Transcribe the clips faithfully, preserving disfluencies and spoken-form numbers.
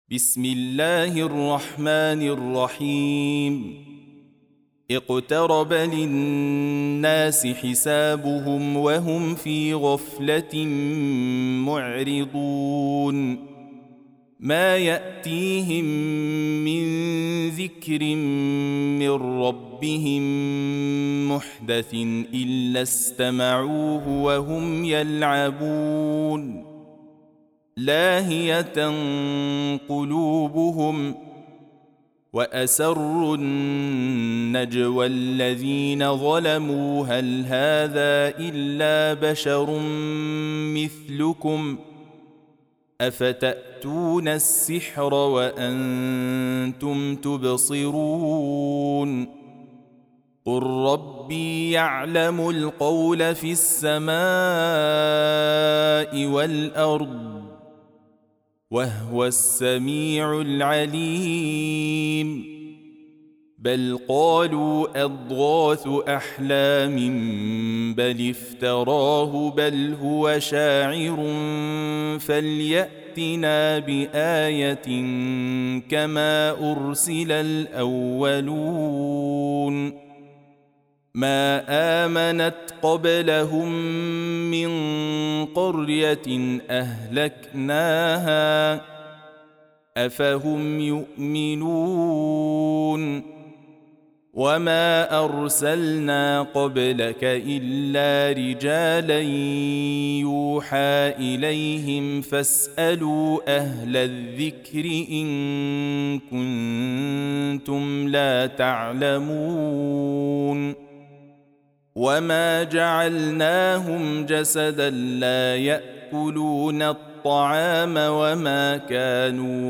بسم الله الرحمن الرحيم اقترب للناس حسابهم وهم في غفلة معرضون ما يأتيهم من ذكر من ربهم محدث إلا استمعوه وهم يلعبون لاهية قلوبهم وأسروا النجوى الذين ظلموا هل هذا إلا بشر مثلكم أفتأتون السحر وأنتم تبصرون قل ربي يعلم القول في السماء والأرض وهو السميع العليم بل قالوا أضغاث أحلام بل افتراه بل هو شاعر فليأتنا بآية كما أرسل الأولون ما آمنت قبلهم من قرية أهلكناها أفهم يؤمنون وما أرسلنا قبلك إلا رجالا يوحى إليهم فاسألوا أهل الذكر إن كنتم لا تعلمون وما جعلناهم جسدا لا يأكلون الطعام وما كانوا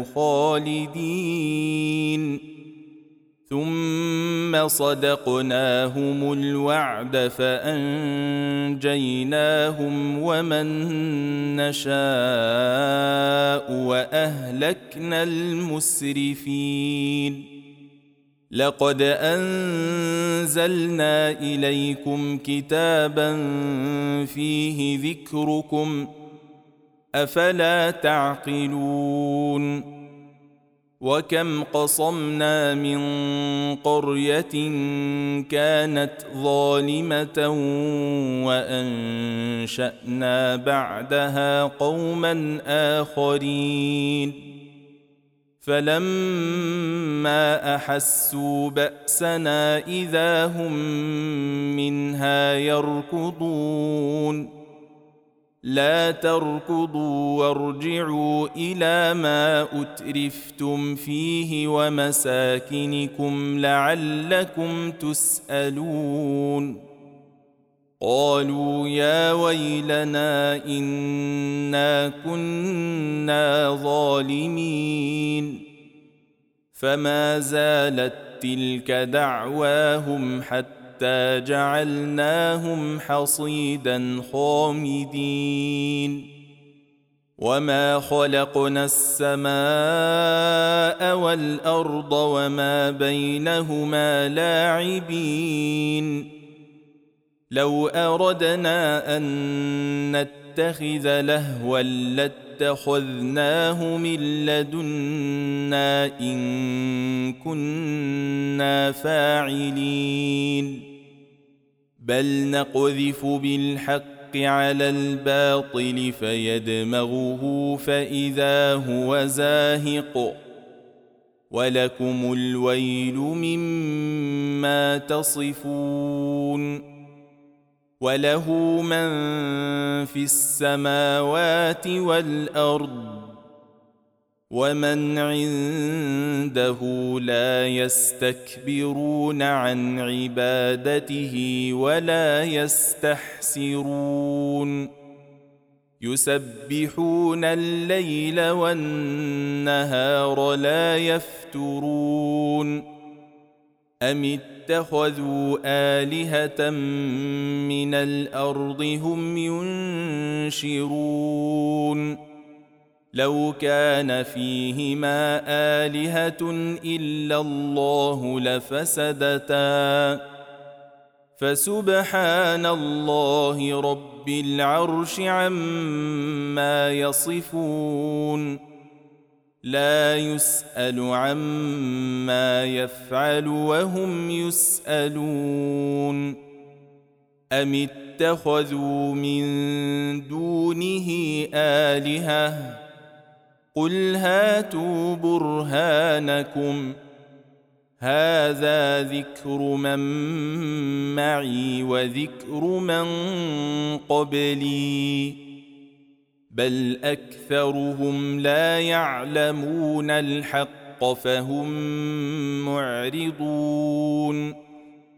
خالدين ثم صدقناهم الوعد فأنجيناهم ومن نشاء وأهلكنا المسرفين لقد أنزلنا إليكم كتابا فيه ذكركم أفلا تعقلون وكم قصمنا من قرية كانت ظالمة وأنشأنا بعدها قوما آخرين فلما أحسوا بأسنا إذا هم منها يركضون لا تركضوا وارجعوا إلى ما أترفتم فيه ومساكنكم لعلكم تسألون قالوا يا ويلنا إنا كنا ظالمين فما زالت تلك دعواهم حتى جعلناهم حصيدا خامدين وما خلقنا السماء والأرض وما بينهما لاعبين لو أردنا أن نتخذ لهوا لاتخذناه من لدنا إن كنا فاعلين بل نقذف بالحق على الباطل فيدمغه فإذا هو زاهق ولكم الويل مما تصفون وله من في السماوات والأرض ومن عنده لا يستكبرون عن عبادته ولا يستحسرون يسبحون الليل والنهار لا يفترون أم اتخذوا آلهة من الأرض هم ينشرون لو كان فيهما آلهة إلا الله لفسدتا فسبحان الله رب العرش عما يصفون لا يسأل عما يفعل وهم يسألون أم اتخذوا من دونه آلهة قل هاتوا برهانكم هذا ذكر من معي وذكر من قبلي بل أكثرهم لا يعلمون الحق فهم معرضون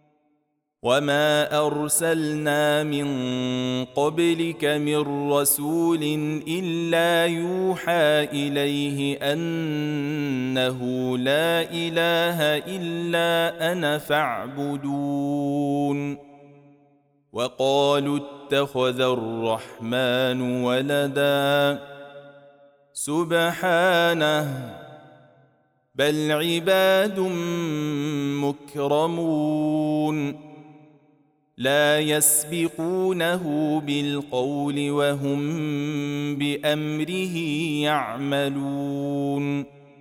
وما أرسلنا من قبلك من رسول إلا يوحى إليه أنه لا إله إلا أنا فاعبدون وقالوا اتخذ الرحمن ولدا سبحانه بل عباد مكرمون لا يسبقونه بالقول وهم بأمره يعملون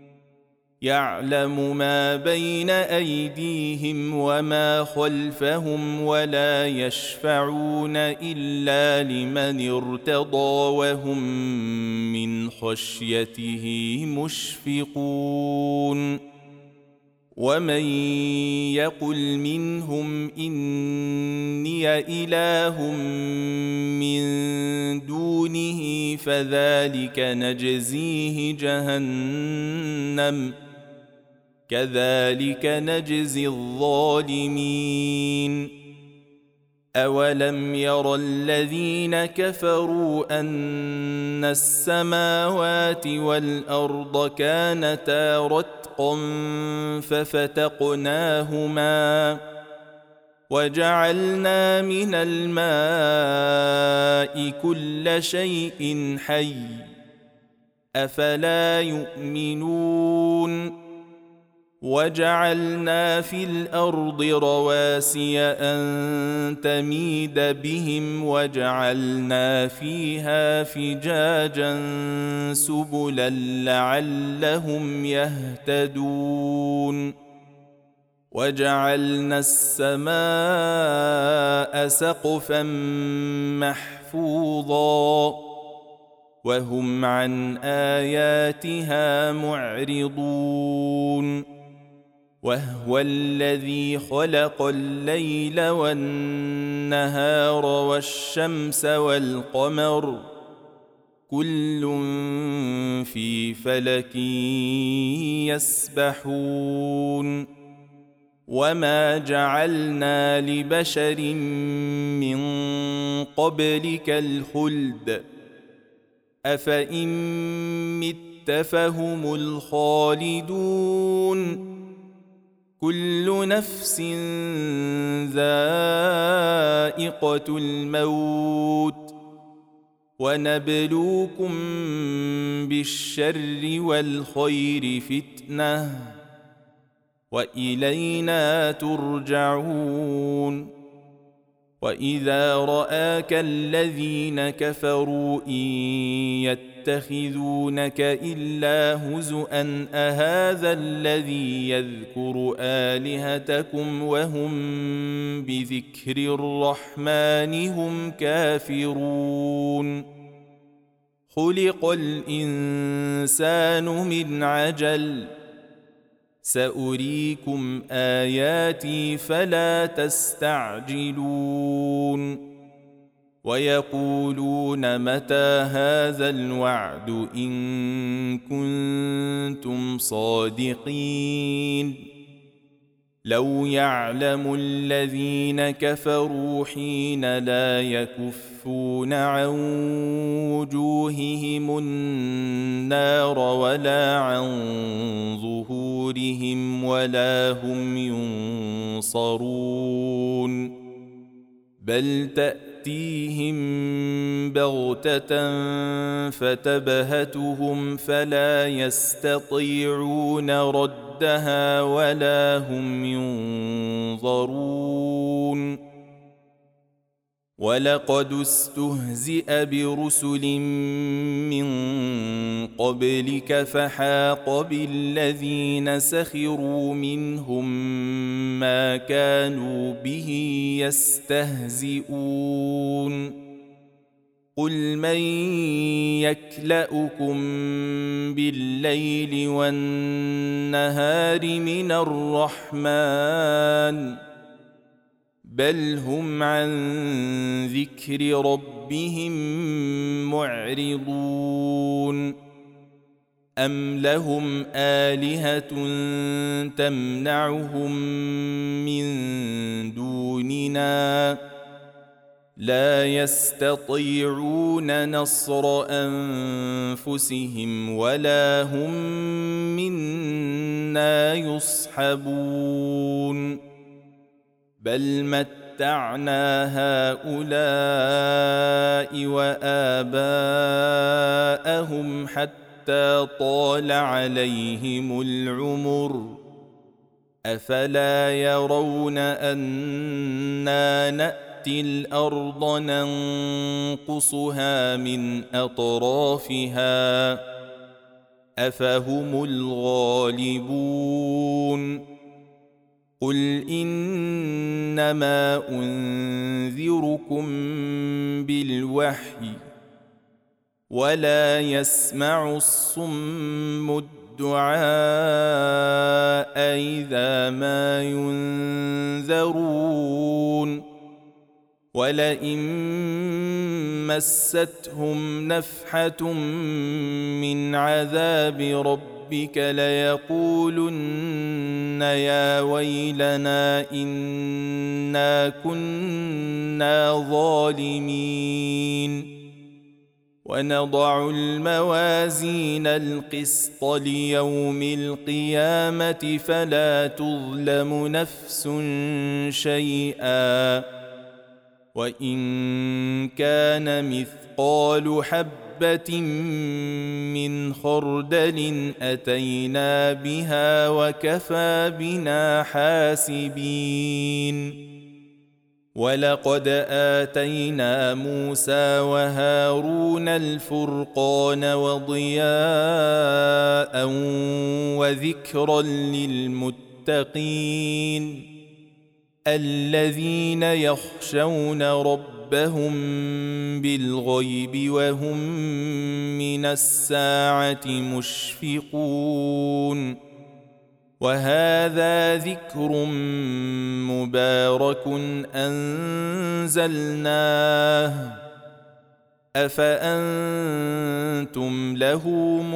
يعلم ما بين أيديهم وما خلفهم ولا يشفعون إلا لمن ارتضى وهم من خشيته مشفقون ومن يقل منهم إني إله من دونه فذلك نجزيه جهنم كذلك نجزي الظالمين أولم ير الذين كفروا أن السماوات والأرض كانتا رتقا ففتقناهما وجعلنا من الماء كل شيء حي أفلا يؤمنون وجعلنا في الأرض رواسي أن تميد بهم وجعلنا فيها فجاجا سبلا لعلهم يهتدون وجعلنا السماء سقفا محفوظا وهم عن آياتها معرضون وهو الذي خلق الليل والنهار والشمس والقمر كل في فلك يسبحون وما جعلنا لبشر من قبلك الخلد أفإن مت فهم الخالدون كل نفس ذائقة الموت ونبلوكم بالشر والخير فتنة وإلينا ترجعون وإذا رآك الذين كفروا إن يتخذونك إلا هزؤا أهذا الذي يذكر آلهتكم وهم بذكر الرحمن هم كافرون خلق الإنسان من عجل سأريكم آياتي فلا تستعجلون ويقولون متى هذا الوعد إن كنتم صادقين لو يعلم الذين كفروا حين لا يكفون عن وجوههم النار ولا عن ظهورهم ولا هم ينصرون بل تأتيهم بغتة فتبهتهم فلا يستطيعون ردها ولا هم ينظرون ولقد استهزئ برسل من قبلك فحاق بالذين سخروا منهم ما كانوا به يستهزئون قل من يكلؤكم بالليل والنهار من الرحمن بل هم عن ذكر ربهم معرضون أم لهم آلهة تمنعهم من دوننا لا يستطيعون نصر أنفسهم ولا هم منا يصحبون بل متعنا هؤلاء وآباءهم حتى طال عليهم العمر أفلا يرون أنا نأتي الأرض ننقصها من أطرافها أفهم الغالبون قل إنما أنذركم بالوحي ولا يسمع الصم الدعاء إذا ما ينذرون ولئن مستهم نفحة من عذاب ربهم ربك ليقولن يا ويلنا إنا كنا ظالمين ونضع الموازين القسط ليوم القيامة فلا تظلم نفس شيئا وإن كان مثقال حبة من خردل أتينا بها وكفى بنا حاسبين ولقد آتينا موسى وهارون الفرقان وضياء وذكرا للمتقين الذين يخشون ربهم ربهم بالغيب وهم من الساعة مشفقون وهذا ذكر مبارك أنزلناه أفأنتم له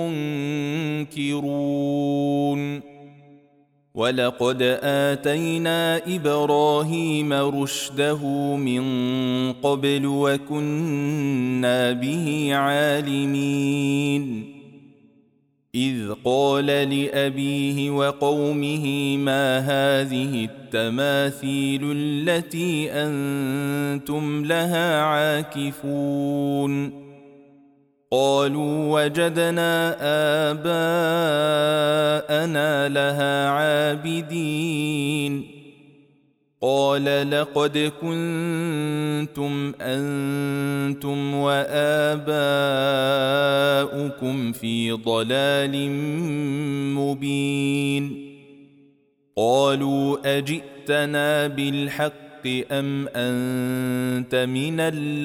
منكرون ولقد آتينا إبراهيم رشده من قبل وكنا به عالمين إذ قال لأبيه وقومه ما هذه التماثيل التي أنتم لها عاكفون قالوا وجدنا آباءنا لها عابدين قال لقد كنتم أنتم وآباؤكم في ضلال مبين قالوا أجئتنا بالحق أم أنت من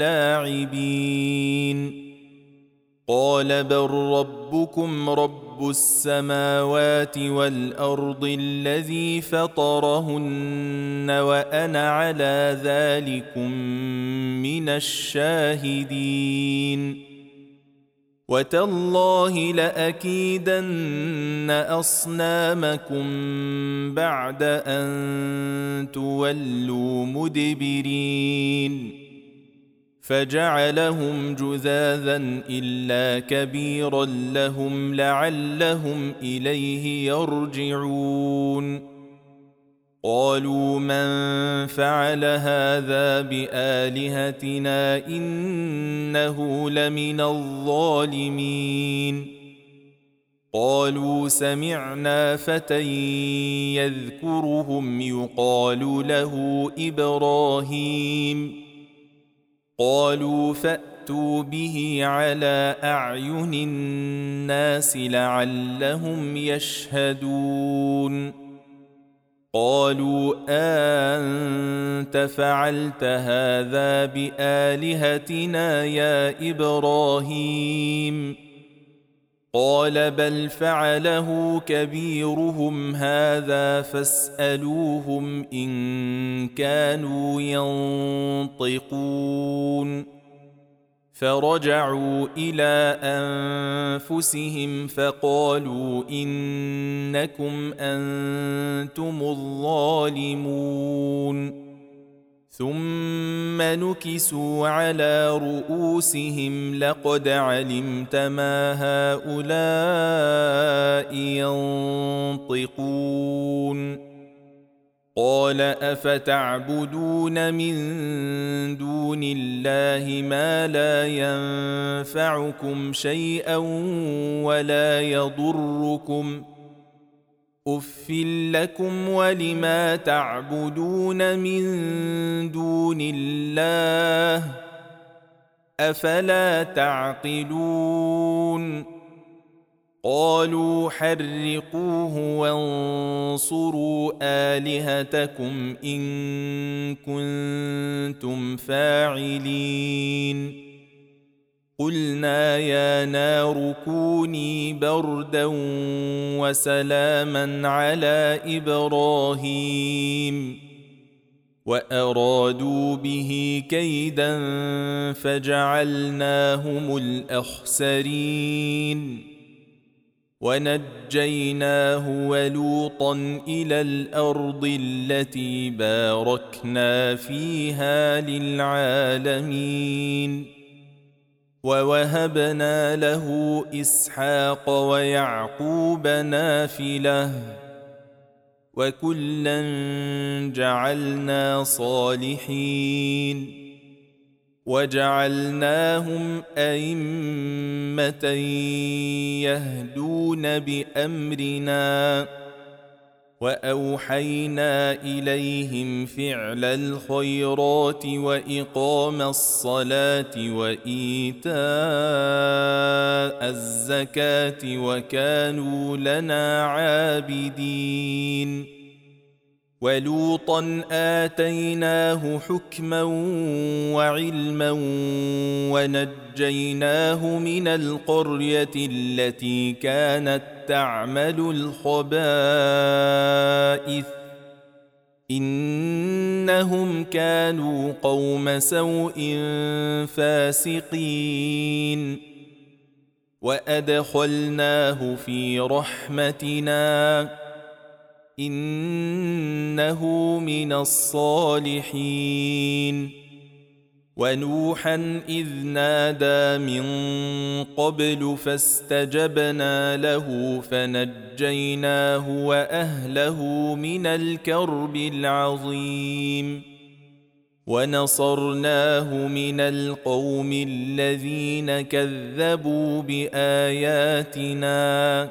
اللاعبين قال بل ربكم رب السماوات والأرض الذي فطرهن وأنا على ذلكم من الشاهدين وتالله لأكيدن أصنامكم بعد أن تولوا مدبرين فجعلهم جذاذا إلا كبيرا لهم لعلهم إليه يرجعون قالوا من فعل هذا بآلهتنا إنه لمن الظالمين قالوا سمعنا فتى يذكرهم يقال له إبراهيم قالوا فأتوا به على أعين الناس لعلهم يشهدون قالوا أنت فعلت هذا بآلهتنا يا إبراهيم قال بل فعله كبيرهم هذا فاسألوهم إن كانوا ينطقون فرجعوا إلى أنفسهم فقالوا إنكم أنتم الظالمون ثم نكسوا على رؤوسهم لقد علمت ما هؤلاء ينطقون قال أفتعبدون من دون الله ما لا ينفعكم شيئا ولا يضركم أف لكم ولما تعبدون من دون الله أفلا تعقلون قالوا حرقوه وانصروا آلهتكم إن كنتم فاعلين قلنا يا نار كوني بردا وسلاما على إبراهيم وأرادوا به كيدا فجعلناهم الأخسرين ونجيناه ولوطا إلى الأرض التي باركنا فيها للعالمين ووهبنا له إسحاق ويعقوب نافلة وكلا جعلنا صالحين وجعلناهم أئمة يهدون بأمرنا وأوحينا إليهم فعل الخيرات وإقام الصلاة وإيتاء الزكاة وكانوا لنا عابدين ولوطا آتيناه حكما وعلما ونجيناه من القرية التي كانت تعمل الخبائث إنهم كانوا قوم سوء فاسقين وأدخلناه في رحمتنا إنه من الصالحين ونوحا إذ نادى من قبل فاستجبنا له فنجيناه وأهله من الكرب العظيم ونصرناه من القوم الذين كذبوا بآياتنا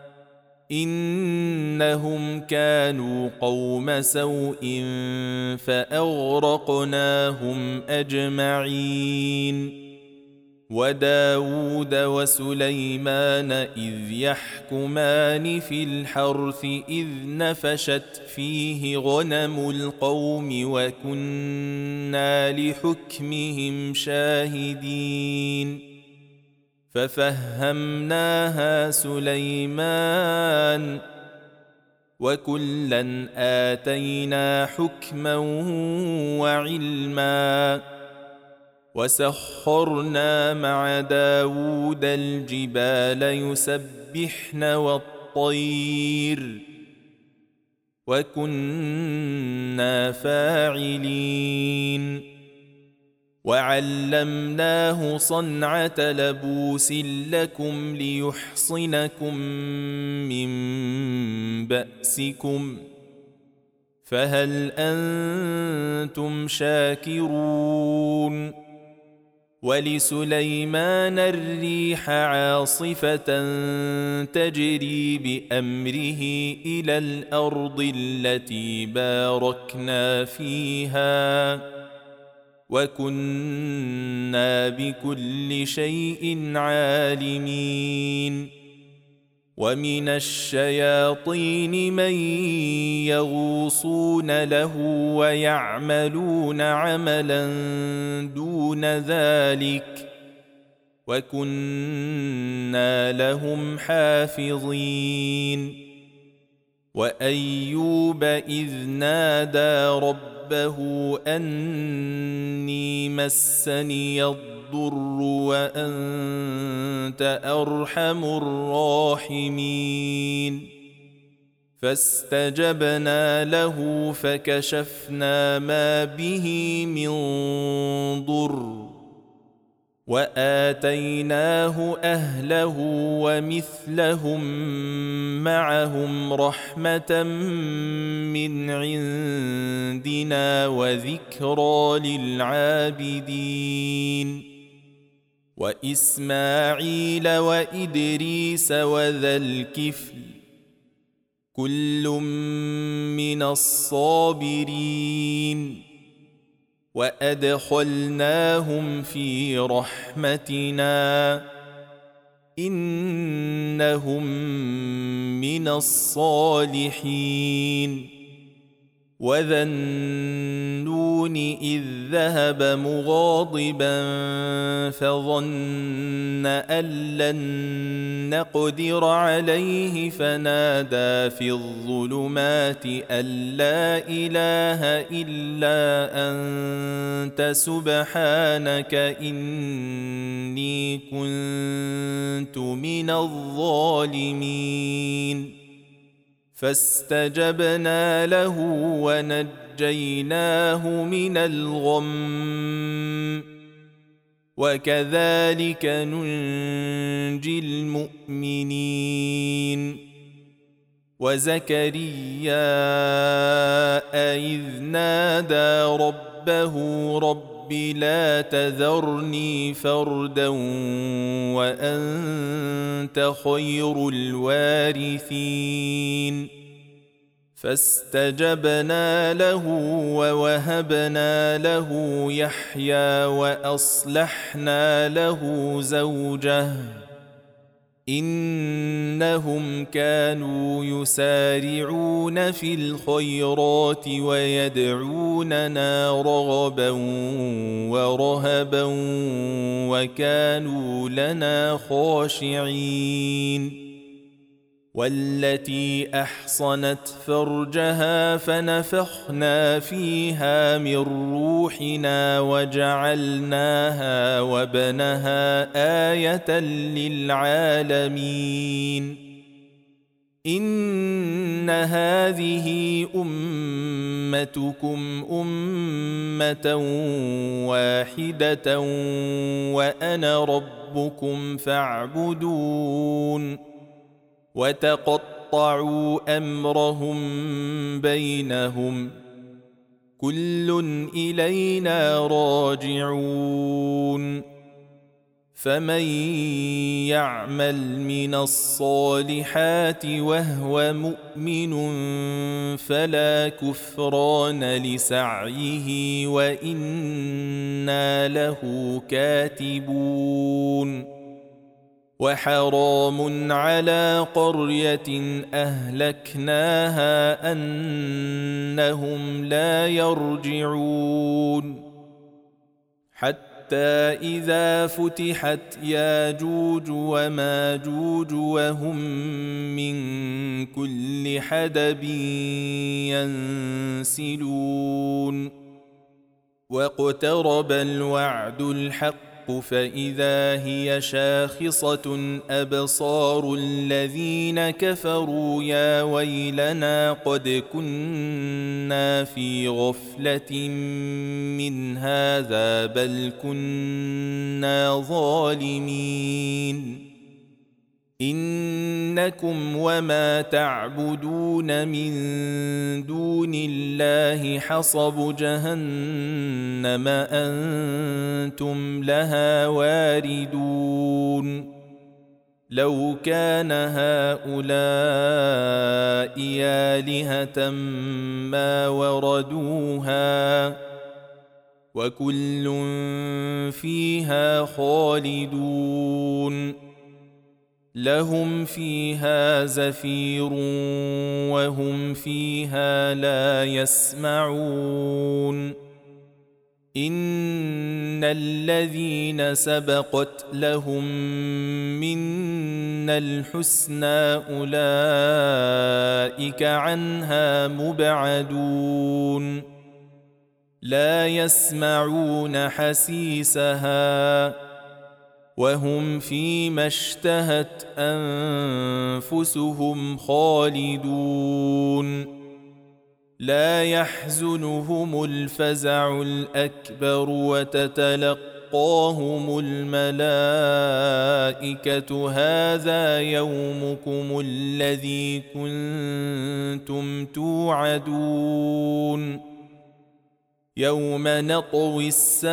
إنهم كانوا قوم سوء فأغرقناهم أجمعين وداود وسليمان إذ يحكمان في الحرث إذ نفشت فيه غنم القوم وكنا لحكمهم شاهدين ففهمناها سليمان وكلا آتينا حكما وعلما وسخرنا مع داود الجبال يسبحن والطير وكنا فاعلين وعلمناه صنعة لبوس لكم ليحصنكم من بأسكم فهل أنتم شاكرون ولسليمان الريح عاصفة تجري بأمره إلى الأرض التي باركنا فيها وكنا بكل شيء عالمين ومن الشياطين من يغوصون له ويعملون عملا دون ذلك وكنا لهم حافظين وأيوب إذ نادى ربه أني مسني الضر وأنت أرحم الراحمين فاستجبنا له فكشفنا ما به من ضر وآتيناه أهله ومثلهم معهم رحمة من عندنا وذكرى للعابدين وإسماعيل وإدريس وذا الكفل كل من الصابرين وأدخلناهم في رحمتنا إنهم من الصالحين وذا النون إذ ذهب مغاضبا فظن أن لن نقدر عليه فنادى في الظلمات أن لا إله إلا أنت سبحانك إني كنت من الظالمين فاستجبنا له ونجيناه من الغم وكذلك ننجي المؤمنين وزكريا إذ نادى ربه رب لا تذرني فردا وأنت خير الوارثين فاستجبنا له ووهبنا له يحيى وأصلحنا له زوجه إنهم كانوا يسارعون في الخيرات ويدعوننا رغبا ورهبا وكانوا لنا خاشعين والتي أحصنت فرجها فنفخنا فيها من روحنا وجعلناها وابنها آية للعالمين إن هذه أمتكم أمة واحدة وأنا ربكم فاعبدون وتقطعوا أمرهم بينهم كل إلينا راجعون فمن يعمل من الصالحات وهو مؤمن فلا كفران لسعيه وإنا له كاتبون وحرام على قرية أهلكناها أنهم لا يرجعون حتى إذا فتحت ياجوج وماجوج وهم من كل حدب ينسلون واقترب الوعد الحق فإذا هي شاخصة أبصار الذين كفروا يا ويلنا قد كنا في غفلة من هذا بل كنا ظالمين إنكم وما تعبدون من دون الله حصب جهنم أنتم لها واردون لو كان هؤلاء آلهة ما وردوها وكل فيها خالدون لهم فيها زفير وهم فيها لا يسمعون إن الذين سبقت لهم منا الحسنى أولئك عنها مبعدون لا يسمعون حسيسها وهم فيما اشتهت أنفسهم خالدون لا يحزنهم الفزع الأكبر وتتلقاهم الملائكة هذا يومكم الذي كنتم توعدون يوم نطوي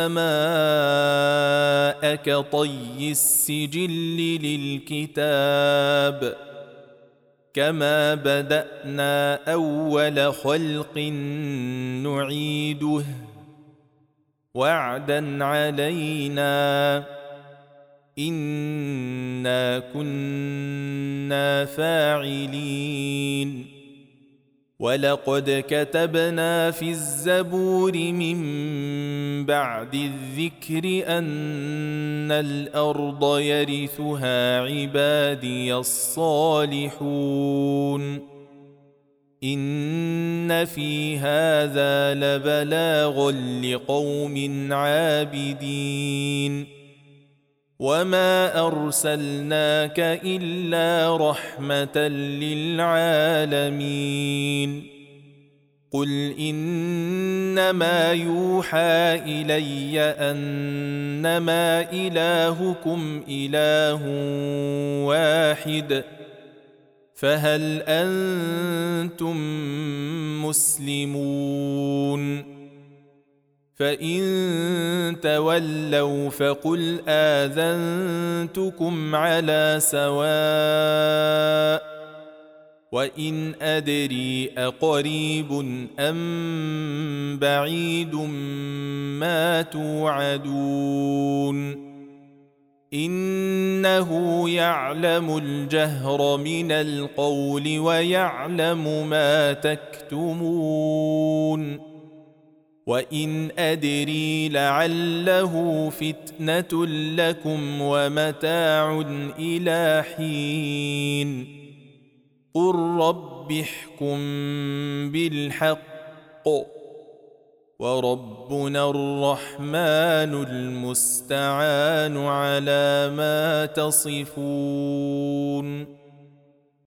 السماء كطي السجل للكتاب كما بدأنا أول خلق نعيده وعدا علينا إنا كنا فاعلين ولقد كتبنا في الزبور من بعد الذكر أن الأرض يرثها عبادي الصالحون إن في هذا لبلاغا لقوم عابدين وما أرسلناك إلا رحمة للعالمين قل إنما يوحى إلي أنما إلهكم إله واحد فهل أنتم مسلمون فإن تولوا فقل آذنتكم على سواء وإن أدري أقريب أم بعيد ما توعدون إنه يعلم الجهر من القول ويعلم ما تكتمون وإن أدري لعله فتنة لكم ومتاع إلى حين قل رب احكم بالحق وربنا الرحمن المستعان على ما تصفون